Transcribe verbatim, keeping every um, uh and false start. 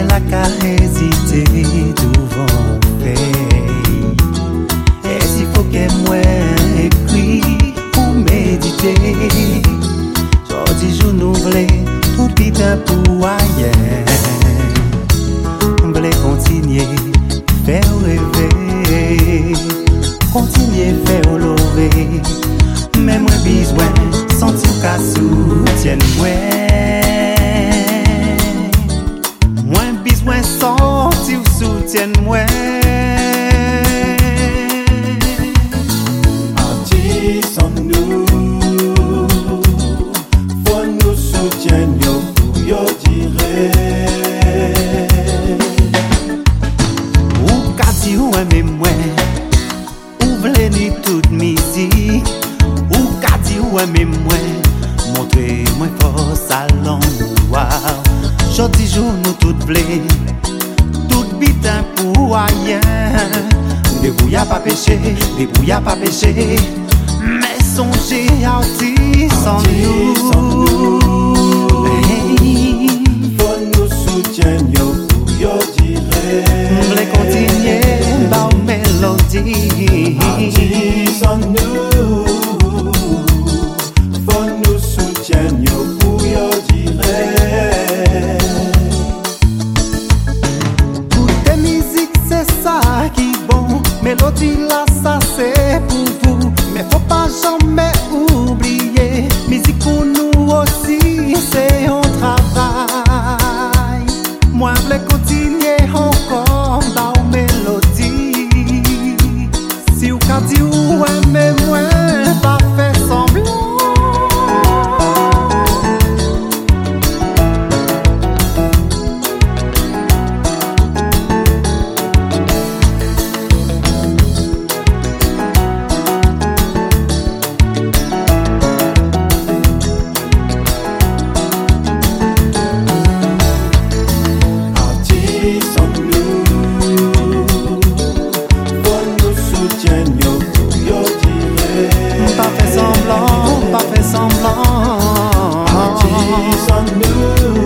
Mwen la ka hésité devant fait. Et s'il faut que moi écrit ou méditer, jodi jour nous vle tout vite pour ailleurs. Vle continuer faire rêver, continuer faire lever. Mais moi besoin sentir qu'à soutien moi. Moi besoin sentir soutien moi. Artisons-nous, faut nous soutenir pour yo dire. Ou ka di ou aime moi, ou vle ni toute musique. Ou ka di ou aime moi, montrez moi force à l'endroit. Jodi jour nous toutes vle, tout bitin pour rien. Debout y'a pas péché, debout y'a pas péché. Mais songez artistes en nous. Hey. Faut nous soutenir pour yo dire. Vle continuer par mélodie. Artisons-nous, faut nous soutenir pour yo dire. Toute musique c'est ça qui bon, mélodie là ça c'est pour vous. Mais faut pas jamais oublier, musique pour nous aussi c'est un travail. Moi je veux continuer encore dans mélodie. Si vous ka di ou aime moi, pas faire semblant. Pas fait semblant, pas fait semblant. Artisons-nous,